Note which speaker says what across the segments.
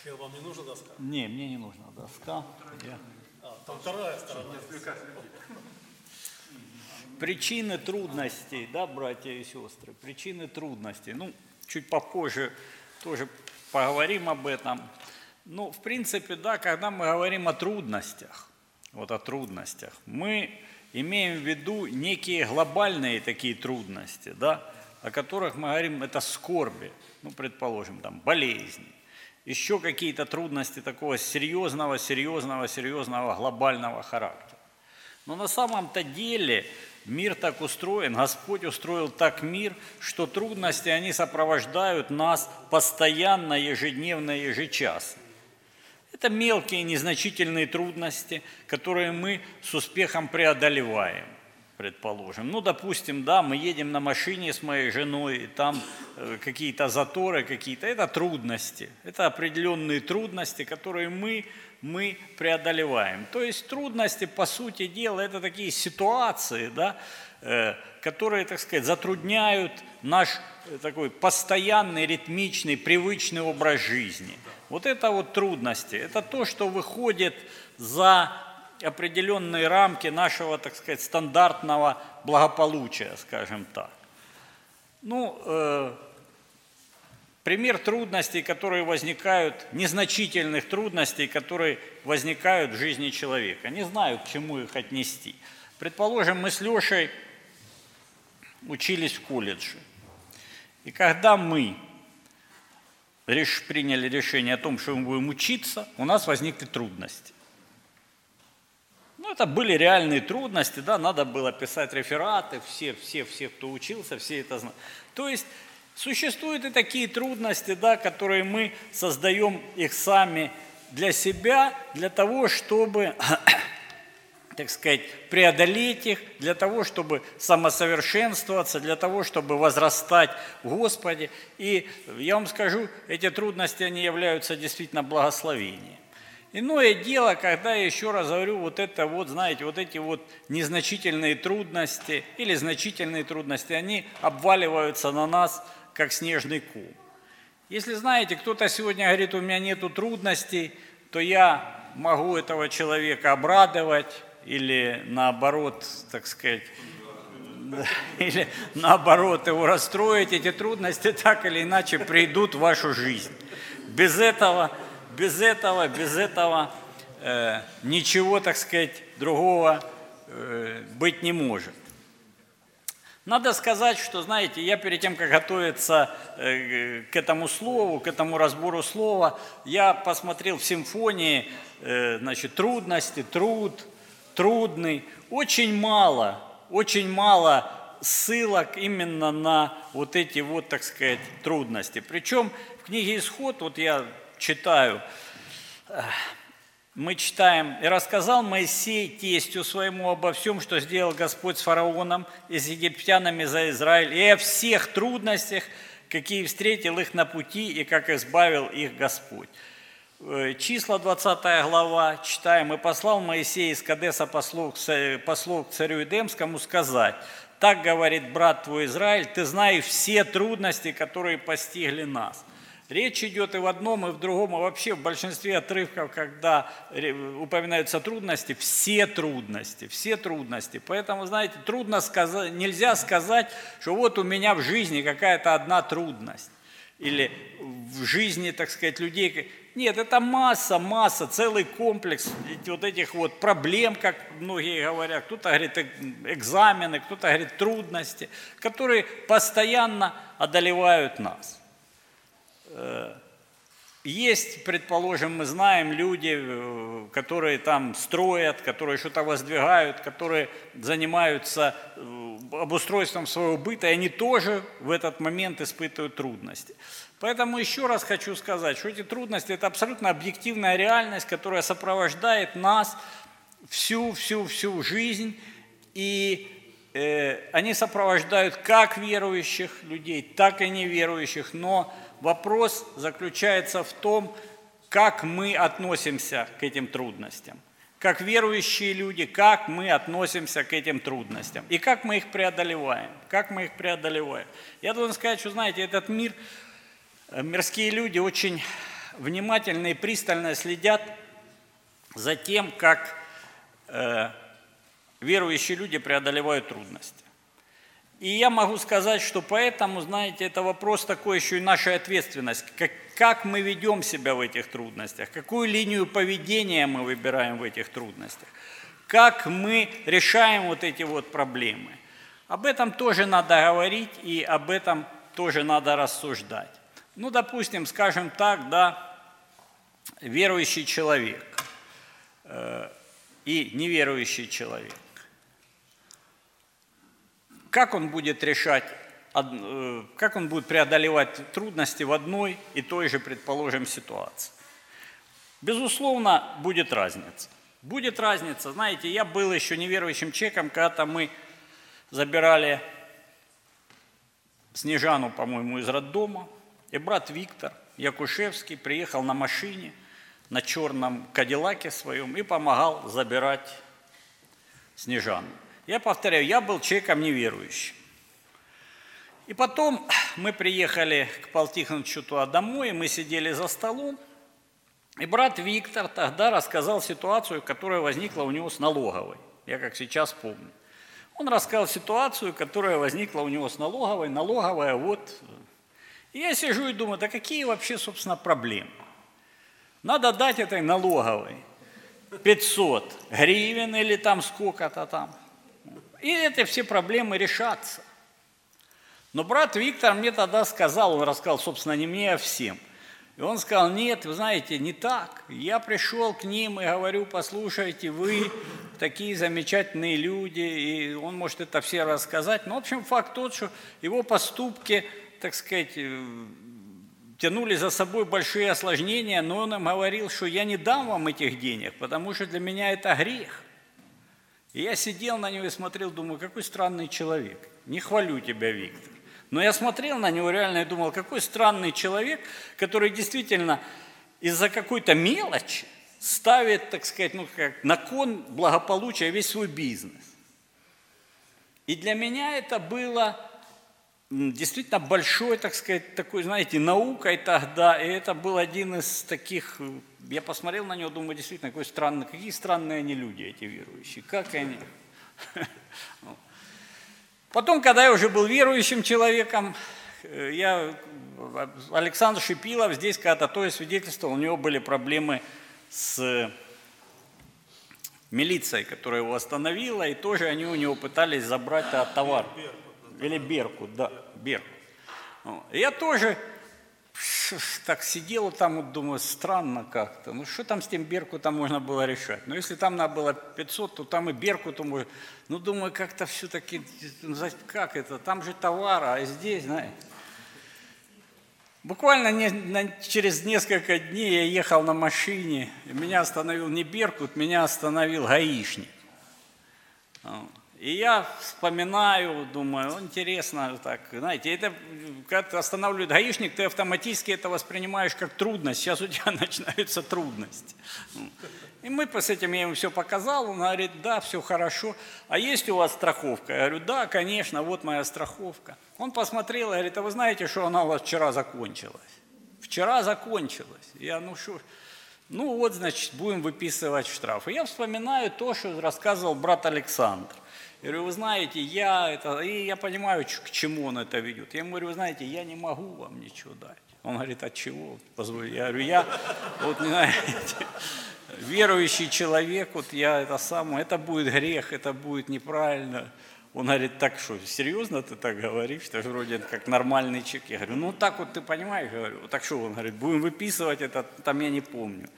Speaker 1: Михаил, вам не нужна доска?
Speaker 2: Не, мне не нужна доска.
Speaker 1: Там вторая сторона.
Speaker 2: Причины трудностей, да, братья и сестры, причины трудностей. Ну, чуть попозже тоже поговорим об этом. Ну, в принципе, да, когда мы говорим о трудностях, вот о трудностях, мы имеем в виду некие глобальные такие трудности, да, о которых мы говорим, это скорби, ну, предположим, там, болезни, еще какие-то трудности такого серьезного глобального характера. Но на самом-то деле мир так устроен, Господь устроил так мир, что трудности, они сопровождают нас постоянно, ежедневно, ежечасно. Это мелкие, незначительные трудности, которые мы с успехом преодолеваем, предположим. Ну, допустим, да, мы едем на машине с моей женой, и там какие-то заторы, это трудности, это определенные трудности, которые мы преодолеваем. То есть трудности, по сути дела, это такие ситуации, да, которые, так сказать, затрудняют наш такой постоянный, ритмичный, привычный образ жизни. Вот это вот трудности, это то, что выходит за определенные рамки нашего, так сказать, стандартного благополучия, скажем так. Ну, пример трудностей, которые возникают, незначительных трудностей, которые возникают в жизни человека. Не знаю, к чему их отнести. Предположим, мы с Лешей учились в колледже. И когда мы приняли решение о том, что мы будем учиться, у нас возникли трудности. Ну, это были реальные трудности, да, надо было писать рефераты, все, кто учился, все это знают. То есть существуют и такие трудности, да, которые мы создаем их сами для себя, для того, чтобы, так сказать, преодолеть их, для того, чтобы самосовершенствоваться, для того, чтобы возрастать в Господе. И я вам скажу, эти трудности, они являются действительно благословением. Иное дело, когда, я еще раз говорю, вот это вот, знаете, вот эти вот незначительные трудности или значительные трудности, они обваливаются на нас, как снежный ком. Если, знаете, кто-то сегодня говорит, у меня нету трудностей, то я могу этого человека обрадовать или наоборот, так сказать, или наоборот его расстроить. Эти трудности так или иначе придут в вашу жизнь. Без этого ничего, так сказать, другого быть не может. Надо сказать, что, знаете, я перед тем, как готовиться к этому слову, к этому разбору слова, я посмотрел в симфонии, значит, трудности, трудный. Очень мало ссылок именно на вот эти вот, так сказать, трудности. Причем в книге «Исход», вот я читаю, мы читаем: «И рассказал Моисей тестю своему обо всем, что сделал Господь с фараоном и с египтянами за Израиль, и о всех трудностях, какие встретил их на пути, и как избавил их Господь». Числа 20 глава, читаем: «И послал Моисей из Кадеса послов к царю Эдемскому сказать: так говорит брат твой Израиль, ты знаешь все трудности, которые постигли нас». Речь идет и в одном, и в другом, и вообще в большинстве отрывков, когда упоминаются трудности, все трудности. Поэтому, знаете, нельзя сказать, что вот у меня в жизни какая-то одна трудность. Или в жизни, так сказать, людей. Нет, это масса, целый комплекс вот этих вот проблем, как многие говорят. Кто-то говорит экзамены, кто-то говорит трудности, которые постоянно одолевают нас. Есть, предположим, мы знаем люди, которые там строят, которые что-то воздвигают, которые занимаются обустройством своего быта, и они тоже в этот момент испытывают трудности. Поэтому еще раз хочу сказать, что эти трудности – это абсолютно объективная реальность, которая сопровождает нас всю жизнь, и они сопровождают как верующих людей, так и неверующих, но вопрос заключается в том, как мы относимся к этим трудностям. Как верующие люди, как мы относимся к этим трудностям. И как мы их преодолеваем. Я должен сказать, что, знаете, этот мир, мирские люди очень внимательно и пристально следят за тем, как верующие люди преодолевают трудности. И я могу сказать, что поэтому, знаете, это вопрос такой еще и нашей ответственности. Как мы ведем себя в этих трудностях, какую линию поведения мы выбираем в этих трудностях, как мы решаем вот эти вот проблемы. Об этом тоже надо говорить и об этом тоже надо рассуждать. Ну, допустим, скажем так, да, верующий человек и неверующий человек. Как он будет решать, как он будет преодолевать трудности в одной и той же, предположим, ситуации? Безусловно, будет разница. Будет разница. Знаете, я был еще неверующим человеком, когда-то мы забирали Снежану, по-моему, из роддома, и брат Виктор Якушевский приехал на машине, на черном кадиллаке своем и помогал забирать Снежану. Я повторяю, я был человеком неверующим. И потом мы приехали к Павлу Тихоновичу туда домой, и мы сидели за столом, и брат Виктор тогда рассказал ситуацию, которая возникла у него с налоговой. Я как сейчас помню. Он рассказал ситуацию, которая возникла у него с налоговой. Налоговая вот. И я сижу и думаю, да какие вообще, собственно, проблемы? Надо дать этой налоговой 500 гривен или там сколько-то там. И эти все проблемы решатся. Но брат Виктор мне тогда сказал, он рассказал, собственно, не мне, а всем. И он сказал, нет, вы знаете, не так. Я пришел к ним и говорю, послушайте, вы такие замечательные люди, и он может это все рассказать. Но, в общем, факт тот, что его поступки, так сказать, тянули за собой большие осложнения, но он им говорил, что я не дам вам этих денег, потому что для меня это грех. И я сидел на него и смотрел, думаю, какой странный человек. Не хвалю тебя, Виктор. Но я смотрел на него реально и думал, какой странный человек, который действительно из-за какой-то мелочи ставит, так сказать, ну, как на кон благополучия весь свой бизнес. И для меня это было действительно большой, так сказать, такой, знаете, наукой тогда. И это был один из таких, я посмотрел на него, думаю, действительно, какой странный, какие странные они люди, эти верующие, как они. Потом, когда я уже был верующим человеком, Александр Шипилов здесь когда-то тоже свидетельствовал, у него были проблемы с милицией, которая его остановила, и тоже они у него пытались забрать товар. Или Беркут, да, Беркут. Я тоже так сидел там, вот, думаю, странно как-то. Ну, что там с тем Беркутом можно было решать? Ну, если там надо было 500, то там и Беркуту можно. Ну, думаю, как-то все-таки, как это? Там же товар, а здесь, знаете. Буквально через несколько дней я ехал на машине, и меня остановил не Беркут, меня остановил гаишник. И я вспоминаю, думаю, интересно так, знаете, это, когда ты останавливает гаишник, ты автоматически это воспринимаешь как трудность, сейчас у тебя начинаются трудности. И мы с этим, я ему все показал, он говорит, да, все хорошо, а есть у вас страховка? Я говорю, да, конечно, вот моя страховка. Он посмотрел и говорит, а вы знаете, что она у вас вчера закончилась? Вчера закончилась. Я, ну что, ну вот, значит, будем выписывать штрафы. Я вспоминаю то, что рассказывал брат Александр. Я говорю, вы знаете, я понимаю, к чему он это ведет. Я ему говорю, вы знаете, я не могу вам ничего дать. Он говорит, от чего? Позвольте. Я говорю, я, вот, не знаете, верующий человек, вот я это будет грех, это будет неправильно. Он говорит, так что, серьезно ты так говоришь? Ты же вроде как нормальный человек. Я говорю, ну так вот ты понимаешь, говорю, так что он говорит, будем выписывать это, там я не помню.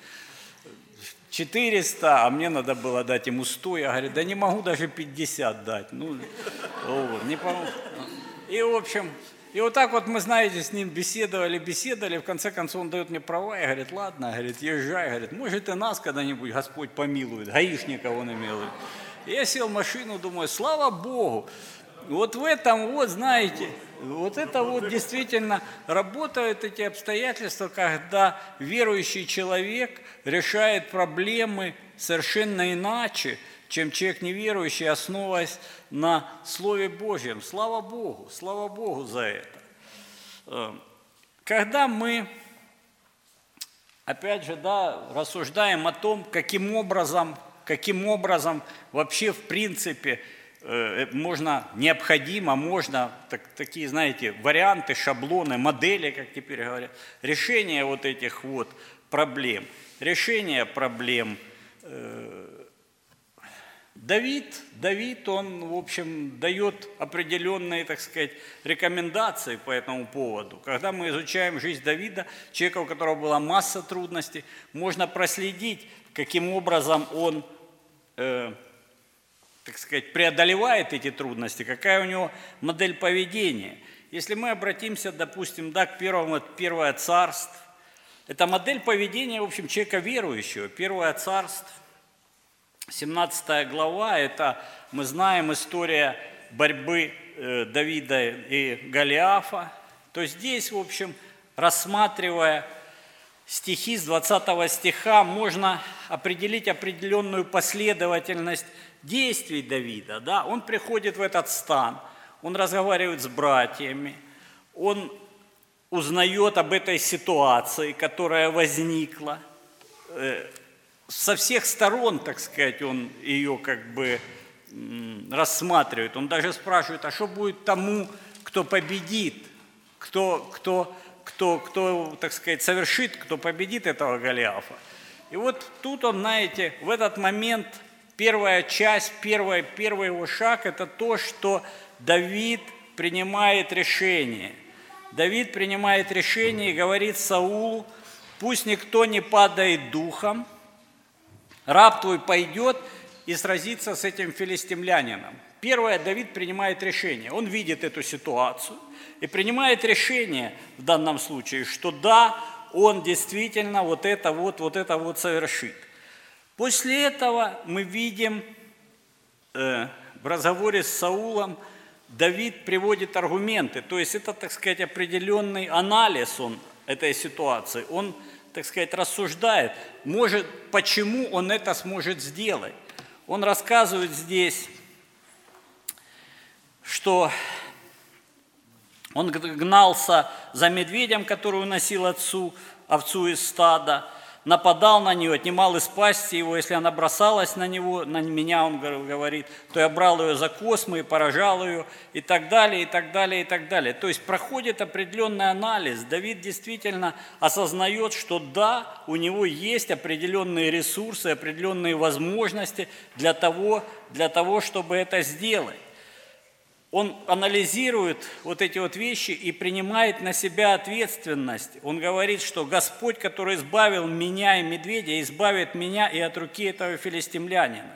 Speaker 2: 400, а мне надо было дать ему 100. Я говорю, да не могу даже 50 дать. Ну, вот, не помогу. И, в общем, и вот так вот мы, знаете, с ним беседовали, в конце концов он дает мне права, и говорит, ладно, говорит, езжай, говорит, может и нас когда-нибудь Господь помилует, гаишника он имел. И я сел в машину, думаю, слава Богу, вот в этом, вот, знаете, вот это вот действительно работают эти обстоятельства, когда верующий человек решает проблемы совершенно иначе, чем человек неверующий, основываясь на Слове Божьем. Слава Богу за это. Когда мы опять же, да, рассуждаем о том, каким образом вообще в принципе можно такие, знаете, варианты, шаблоны, модели, как теперь говорят, решение вот этих вот проблем. Решение проблем. Давид, он, в общем, дает определенные, так сказать, рекомендации по этому поводу. Когда мы изучаем жизнь Давида, человека, у которого была масса трудностей, можно проследить, каким образом он, так сказать, преодолевает эти трудности, какая у него модель поведения. Если мы обратимся, допустим, да, к Первое Царство, это модель поведения, в общем, человека верующего. Первое Царство, 17 глава, это, мы знаем, история борьбы Давида и Голиафа. То здесь, в общем, рассматривая стихи с 20 стиха, можно определить определенную последовательность действий Давида. Да? Он приходит в этот стан, он разговаривает с братьями, он узнает об этой ситуации, которая возникла. Со всех сторон, так сказать, он ее как бы рассматривает. Он даже спрашивает, а что будет тому, кто победит, кто, так сказать, совершит, кто победит этого Голиафа. И вот тут он, знаете, в этот момент первая часть, первый его шаг – это то, что Давид принимает решение. Давид принимает решение и говорит Саулу: пусть никто не падает духом, раб твой пойдет и сразится с этим филистимлянином. Первое, Давид принимает решение. Он видит эту ситуацию и принимает решение в данном случае, что да, он действительно вот это вот совершит. После этого мы видим в разговоре с Саулом, Давид приводит аргументы. То есть это, так сказать, определенный анализ этой ситуации. Он, так сказать, рассуждает, почему он это сможет сделать. Он рассказывает здесь, что он гнался за медведем, который уносил овцу из стада, нападал на нее, отнимал из пасти его. Если она бросалась на меня, он говорит, то я брал ее за космы и поражал ее, и так далее, и так далее, и так далее. То есть проходит определенный анализ. Давид действительно осознает, что да, у него есть определенные ресурсы, определенные возможности для того, чтобы это сделать. Он анализирует вот эти вот вещи и принимает на себя ответственность. Он говорит, что Господь, который избавил меня и медведя, избавит меня и от руки этого филистимлянина.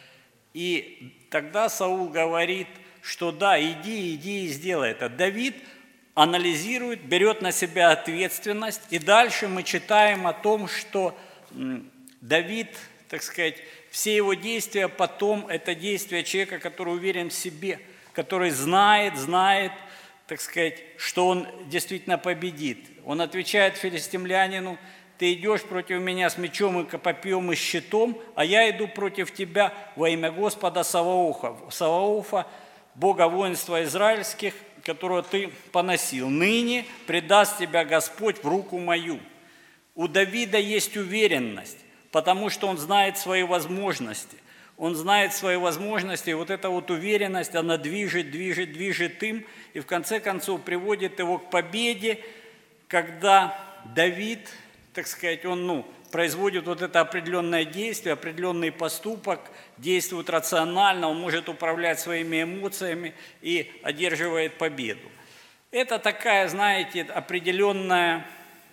Speaker 2: И тогда Саул говорит, что да, иди и сделай это. Давид анализирует, берет на себя ответственность. И дальше мы читаем о том, что Давид, так сказать, все его действия потом, это действия человека, который уверен в себе, который знает, так сказать, что он действительно победит. Он отвечает филистимлянину: ты идешь против меня с мечом и копьем и щитом, а я иду против тебя во имя Господа Саваофа, Бога воинства израильских, которого ты поносил. Ныне предаст тебя Господь в руку мою. У Давида есть уверенность, потому что он знает свои возможности. Он знает свои возможности, и вот эта вот уверенность, она движет им, и в конце концов приводит его к победе, когда Давид, так сказать, он производит вот это определенное действие, определенный поступок, действует рационально, он может управлять своими эмоциями и одерживает победу. Это такая, знаете, определенная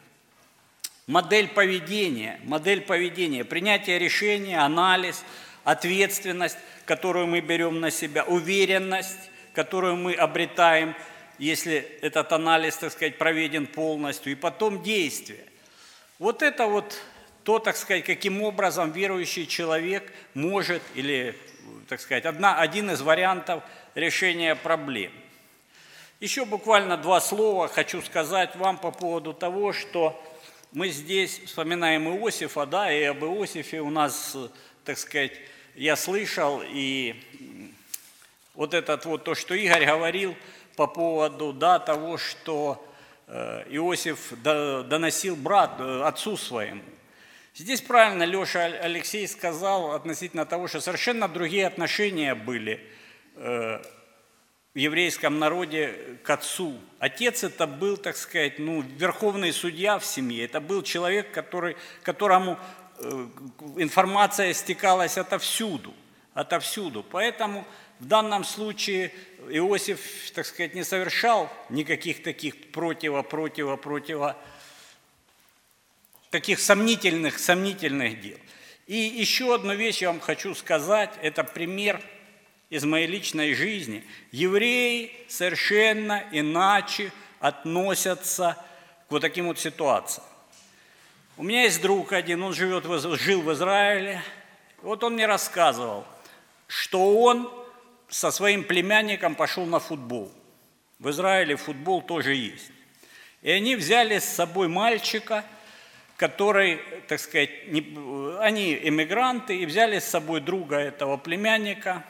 Speaker 2: модель поведения, принятие решения, анализ, ответственность, которую мы берем на себя, уверенность, которую мы обретаем, если этот анализ, так сказать, проведен полностью, и потом действие. Вот это вот то, так сказать, каким образом верующий человек может, или, так сказать, один из вариантов решения проблем. Еще буквально 2 слова хочу сказать вам по поводу того, что мы здесь вспоминаем Иосифа, да, и об Иосифе у нас, так сказать, я слышал, и вот это вот то, что Игорь говорил по поводу, да, того, что Иосиф доносил отцу своему. Здесь правильно Леша Алексей сказал относительно того, что совершенно другие отношения были в еврейском народе к отцу. Отец это был, так сказать, верховный судья в семье, это был человек, которому информация стекалась отовсюду. Поэтому в данном случае Иосиф, так сказать, не совершал никаких таких таких сомнительных дел. И еще одну вещь я вам хочу сказать, это пример из моей личной жизни. Евреи совершенно иначе относятся к вот таким вот ситуациям. У меня есть друг один, он жил в Израиле. Вот он мне рассказывал, что он со своим племянником пошел на футбол. В Израиле футбол тоже есть. И они взяли с собой мальчика, который, так сказать, они эмигранты, и взяли с собой друга этого племянника,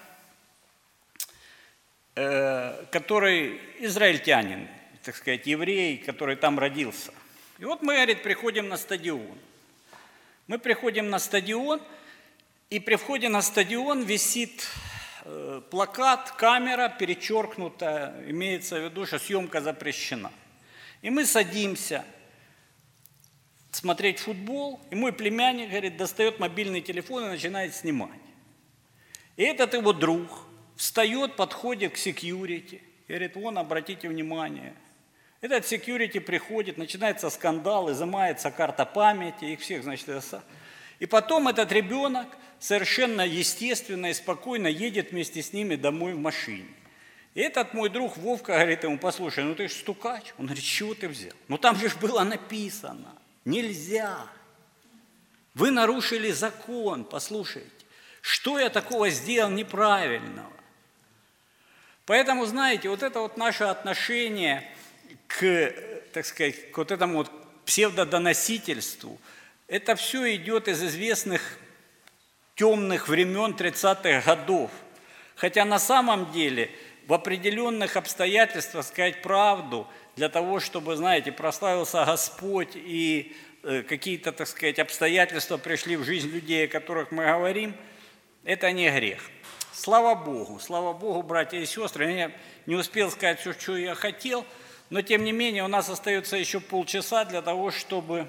Speaker 2: который израильтянин, так сказать, еврей, который там родился. И вот мы, говорит, приходим на стадион. Мы приходим на стадион, и при входе на стадион висит плакат, камера перечеркнута, имеется в виду, что съемка запрещена. И мы садимся смотреть футбол, и мой племянник, говорит, достает мобильный телефон и начинает снимать. И этот его друг встает, подходит к секьюрити, и говорит, вон, обратите внимание. Этот секьюрити приходит, начинается скандал, изымается карта памяти, их всех, значит, и потом этот ребенок совершенно естественно и спокойно едет вместе с ними домой в машине. И этот мой друг Вовка говорит ему, послушай, ты же стукач. Он говорит, с чего ты взял? Там же было написано, нельзя. Вы нарушили закон, послушайте. Что я такого сделал неправильного? Поэтому, знаете, вот это вот наше отношение к, так сказать, к вот этому вот псевдодоносительству, это все идет из известных темных времен 30-х годов. Хотя на самом деле в определенных обстоятельствах сказать правду, для того, чтобы, знаете, прославился Господь и какие-то, так сказать, обстоятельства пришли в жизнь людей, о которых мы говорим, это не грех. Слава Богу, братья и сестры, я не успел сказать все, что я хотел, но тем не менее у нас остается еще полчаса для того, чтобы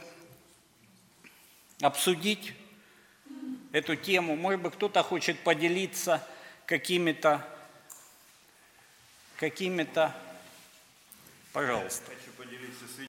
Speaker 2: обсудить эту тему. Может быть, кто-то хочет поделиться какими-то, пожалуйста.